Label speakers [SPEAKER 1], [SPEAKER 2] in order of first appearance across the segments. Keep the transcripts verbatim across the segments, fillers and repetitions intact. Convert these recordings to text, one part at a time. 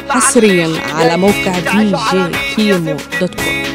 [SPEAKER 1] حصريا على موقع دي جي كيمو دوت كوم.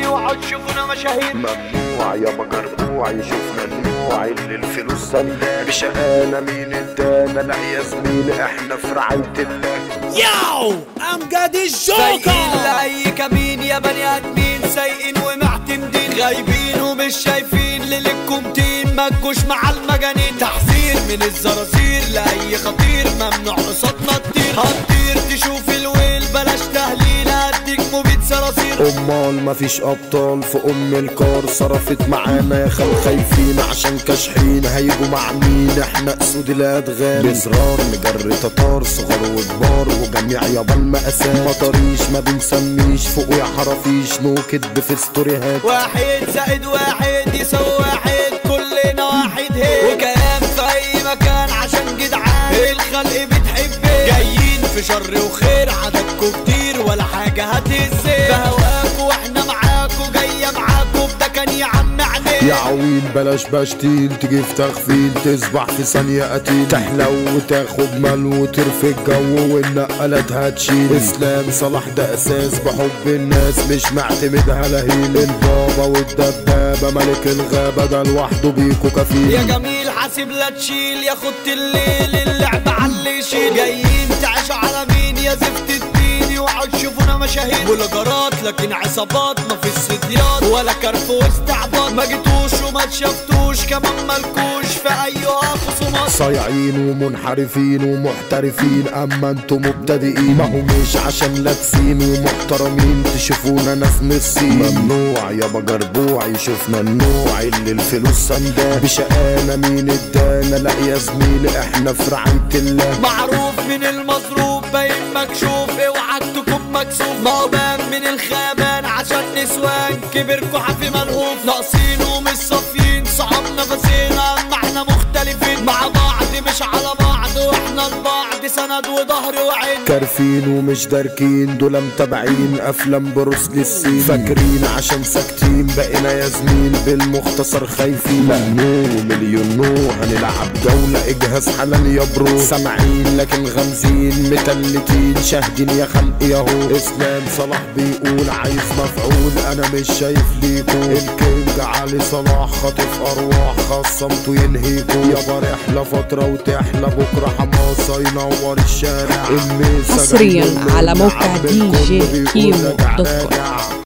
[SPEAKER 2] ممنوع يا مجربوع يشوفنا النوع اللي الفلوس سندة بشقانا مين ادانا لا يا زميلي احنا في رعاية الله.
[SPEAKER 3] ياو امجد الجوكر لاي كمين يا بني ادمين سايقين ومعتمدين غايبين ومش شايفين ليلكم تين ما تجوش مع المجانين. تحذير من الزرازير لاي خطير ممنوع قصادنا تطير هتطير تشوف الويل بلاش تهليل هديك مبيد صراصير.
[SPEAKER 2] امال مفيش ابطال في ام الكار صرفت معانا يا خال خايفين عشان كاشحين هيجوا مع مين احنا اسود الادغال بزرار نجري تتار صغار وكبار وجميع يابا المقاسات مطريش ما بنسميش فوق يا حرافيش نو كدب في ستوريهات
[SPEAKER 3] واحد زائد واحد يساوي واحد كلنا واحد هيك وكلام في اي مكان عشان جدعان الخلق بتحب جايين في شر وخير عددكوا كتير ولا حاجة هتهزين بهواكوا واحنا معاكوا جاية معاكوا بده كان يا عم عليك
[SPEAKER 2] يا عويل بلاش بشتيل تجي في تغفيل تسبح في ثانية قتيل تحلو وتاخد مال وترفي الجو والنقلات هتشيل اسلام صلاح ده اساس بحب الناس مش معتمد على هيل البابا والدبابة ملك الغابة ده لوحده بيكو كفيل
[SPEAKER 3] يا جميل حاسب لا تشيل يا خد الليل اللعبة على يشيل جايين تعيشوا على مين يا زفت الدين وعود تشوفونا مشاهير بلوجرات لكن عصابات ما في استديات ولا كرف واستعباط ما جيتوش وما تشافتوش كمان مالكوش في ايها خصومات
[SPEAKER 2] صايعين ومنحرفين ومحترفين اما انتم مبتدئين ما هو مش عشان لابسين ومحترمين تشوفونا ناس نصين ممنوع يا بجربوع يشوفنا النوع اللي الفلوس سندة بشقانا مين ادانا لا يا زميلي احنا في رعاية الله
[SPEAKER 3] معروف من المظروف باين مكشوف اوعك تكون مكسوف موبان من الخيبان عشان نسوان كبركوا حفي ملهوف ناقصين ومش صافيين صحابنا فاسينا اما احنا مختلفين مع بعض مش على بعض واحنا لبعض سند وظهر وعين
[SPEAKER 2] كارفين ومش داركين دول متابعين افلام بروس للسين فاكرين عشان ساكتين بقينا يا زميل بالمختصر خايفين ممنوع مليون نوع هنلعب جولة اجهز حالا يا برو سامعين لكن غمزين متلتين شاهدين يا خلق ياهو اسلام صلاح بيقول عايز مفعول انا مش شايف ليكو الكينج علي صلاح خاطف ارواح خصمته ينهيكو يابا رحلة فترة وتحلى بكرة حماسة ينور الشارع
[SPEAKER 1] حصريا على موقع دي جي كيمو دوت كوم.